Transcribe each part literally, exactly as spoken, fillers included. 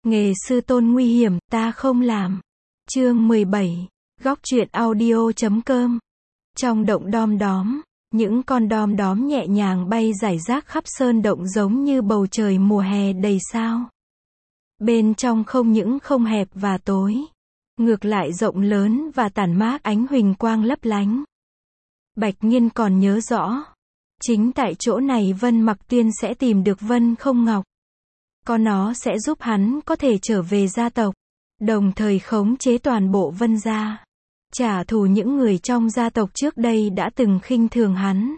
Nghề sư tôn nguy hiểm, ta không làm. Chương mười bảy, góc truyện audio chấm com. Trong động đom đóm, những con đom đóm nhẹ nhàng bay rải rác khắp sơn động giống như bầu trời mùa hè đầy sao. Bên trong không những không hẹp và tối, ngược lại rộng lớn và tản mát ánh huỳnh quang lấp lánh. Bạch Nghiên còn nhớ rõ, chính tại chỗ này Vân Mặc Tuyên sẽ tìm được Vân Không Ngọc. Có nó sẽ giúp hắn có thể trở về gia tộc, đồng thời khống chế toàn bộ Vân gia, trả thù những người trong gia tộc trước đây đã từng khinh thường hắn.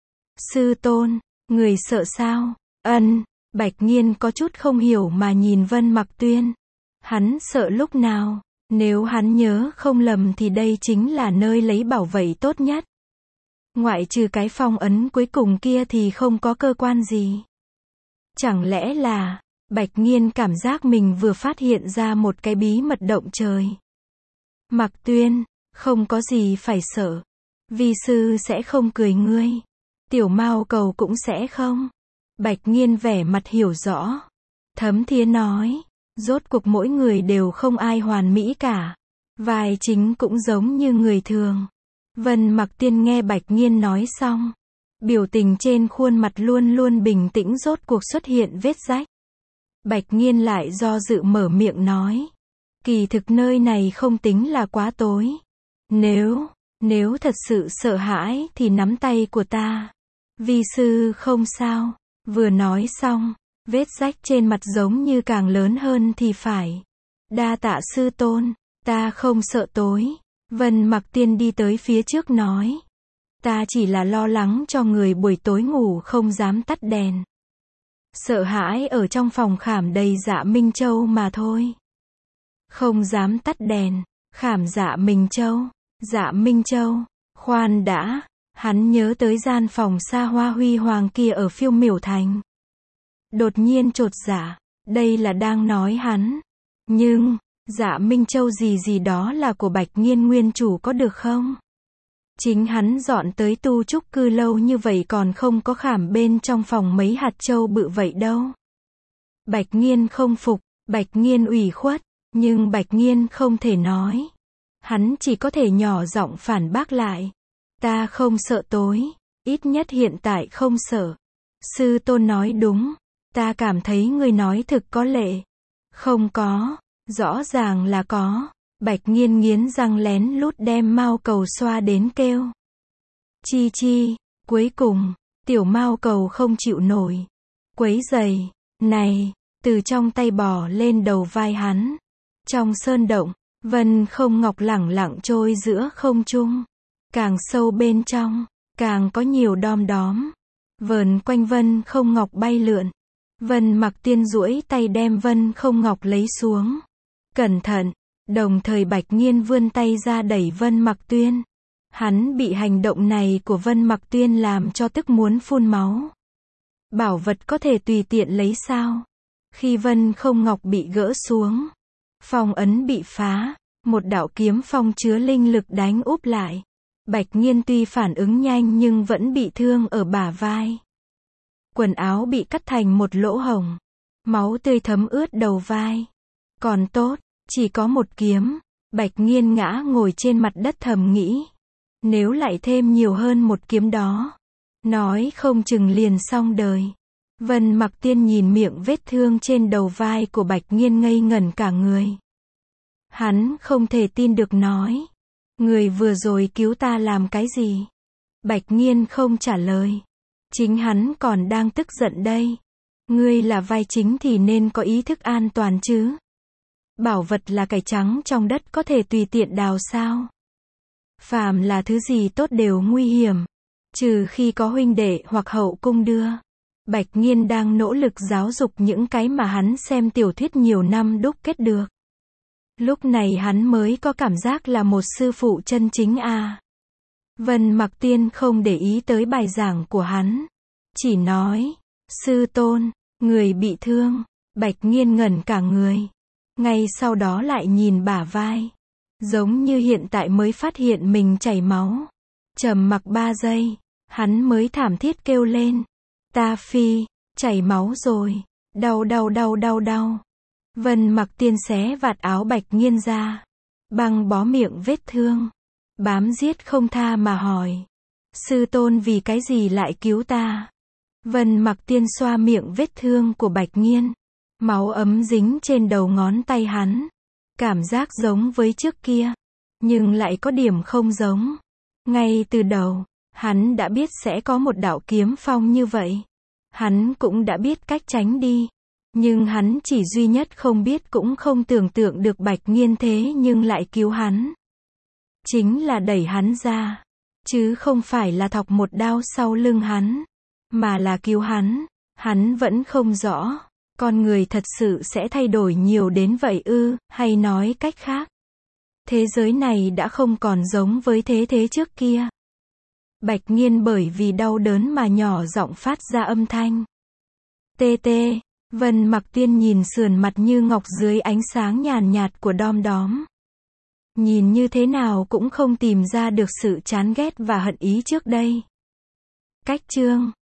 Sư tôn, người sợ sao? Ân, Bạch Nghiên có chút không hiểu mà nhìn Vân Mặc Tuyên. Hắn sợ lúc nào? Nếu hắn nhớ không lầm thì đây chính là nơi lấy bảo vậy tốt nhất. Ngoại trừ cái phong ấn cuối cùng kia thì không có cơ quan gì. Chẳng lẽ là, Bạch Nghiên cảm giác mình vừa phát hiện ra một cái bí mật động trời. Mặc Tuyên, không có gì phải sợ. Vi sư sẽ không cười ngươi. Tiểu Mao Cầu cũng sẽ không. Bạch Nghiên vẻ mặt hiểu rõ. Thấm Thía nói, rốt cuộc mỗi người đều không ai hoàn mỹ cả. Vai chính cũng giống như người thường. Vân Mặc Tuyên nghe Bạch Nghiên nói xong, biểu tình trên khuôn mặt luôn luôn bình tĩnh rốt cuộc xuất hiện vết rách. Bạch Nghiên lại do dự mở miệng nói, kỳ thực nơi này không tính là quá tối. Nếu, nếu thật sự sợ hãi thì nắm tay của ta. Vi sư không sao. Vừa nói xong, vết rách trên mặt giống như càng lớn hơn thì phải. Đa tạ sư tôn, ta không sợ tối. Vân Mặc Tuyên đi tới phía trước nói, ta chỉ là lo lắng cho người buổi tối ngủ không dám tắt đèn. Sợ hãi ở trong phòng khảm đầy Dạ Minh Châu mà thôi. Không dám tắt đèn, khảm Dạ Minh Châu, Dạ Minh Châu, khoan đã, hắn nhớ tới gian phòng xa hoa huy hoàng kia ở Phiêu Miểu Thành. Đột nhiên chột dạ, đây là đang nói hắn. Nhưng, Dạ Minh Châu gì gì đó là của Bạch Nghiên nguyên chủ có được không? Chính hắn dọn tới tu trúc cư lâu như vậy còn không có khảm bên trong phòng mấy hạt châu bự vậy đâu. Bạch Nghiên không phục, Bạch Nghiên ủy khuất, nhưng Bạch Nghiên không thể nói. Hắn chỉ có thể nhỏ giọng phản bác lại. Ta không sợ tối, ít nhất hiện tại không sợ. Sư tôn nói đúng, ta cảm thấy người nói thực có lệ. Không có, rõ ràng là có. Bạch Nghiên nghiến răng lén lút đem Mao Cầu xoa đến kêu. Chi chi, cuối cùng, tiểu Mao Cầu không chịu nổi. Quấy giày, này, từ trong tay bò lên đầu vai hắn. Trong sơn động, Vân Không Ngọc lẳng lặng trôi giữa không trung. Càng sâu bên trong, càng có nhiều đom đóm. Vờn quanh Vân Không Ngọc bay lượn. Vân Mặc Tuyên duỗi tay đem Vân Không Ngọc lấy xuống. Cẩn thận, đồng thời Bạch Nghiên vươn tay ra đẩy Vân Mặc Tuyên. Hắn bị hành động này của Vân Mặc Tuyên làm cho tức muốn phun máu. Bảo vật có thể tùy tiện lấy sao? Khi Vân Không Ngọc bị gỡ xuống, phong ấn bị phá, một đạo kiếm phong chứa linh lực đánh úp lại. Bạch Nghiên tuy phản ứng nhanh nhưng vẫn bị thương ở bả vai. Quần áo bị cắt thành một lỗ hổng. Máu tươi thấm ướt đầu vai. Còn tốt, chỉ có một kiếm. Bạch Nghiên ngã ngồi trên mặt đất thầm nghĩ. Nếu lại thêm nhiều hơn một kiếm đó, nói không chừng liền xong đời. Vân Mặc Tuyên nhìn miệng vết thương trên đầu vai của Bạch Nghiên ngây ngẩn cả người. Hắn không thể tin được nói. Người vừa rồi cứu ta làm cái gì? Bạch Nghiên không trả lời. Chính hắn còn đang tức giận đây. Ngươi là vai chính thì nên có ý thức an toàn chứ. Bảo vật là cải trắng trong đất có thể tùy tiện đào sao? Phàm là thứ gì tốt đều nguy hiểm. Trừ khi có huynh đệ hoặc hậu cung đưa. Bạch Nghiên đang nỗ lực giáo dục những cái mà hắn xem tiểu thuyết nhiều năm đúc kết được. Lúc này hắn mới có cảm giác là một sư phụ chân chính à. Vân Mặc Tuyên không để ý tới bài giảng của hắn. Chỉ nói, sư tôn, người bị thương. Bạch Nghiên ngẩn cả người. Ngay sau đó lại nhìn bả vai. Giống như hiện tại mới phát hiện mình chảy máu. Trầm mặc ba giây, hắn mới thảm thiết kêu lên. Ta phi, chảy máu rồi. Đau đau đau đau đau. Vân Mặc Tiên xé vạt áo Bạch Nghiên ra, băng bó miệng vết thương, bám giết không tha mà hỏi. Sư tôn vì cái gì lại cứu ta? Vân Mặc Tiên xoa miệng vết thương của Bạch Nghiên. Máu ấm dính trên đầu ngón tay hắn. Cảm giác giống với trước kia, nhưng lại có điểm không giống. Ngay từ đầu, hắn đã biết sẽ có một đạo kiếm phong như vậy. Hắn cũng đã biết cách tránh đi. Nhưng hắn chỉ duy nhất không biết cũng không tưởng tượng được Bạch Nghiên thế nhưng lại cứu hắn. Chính là đẩy hắn ra, chứ không phải là thọc một đao sau lưng hắn, mà là cứu hắn. Hắn vẫn không rõ, con người thật sự sẽ thay đổi nhiều đến vậy ư, hay nói cách khác, thế giới này đã không còn giống với thế thế trước kia. Bạch Nghiên bởi vì đau đớn mà nhỏ giọng phát ra âm thanh. Tê tê, Vân Mặc Tiên nhìn sườn mặt như ngọc dưới ánh sáng nhàn nhạt của đom đóm. Nhìn như thế nào cũng không tìm ra được sự chán ghét và hận ý trước đây. Cách chương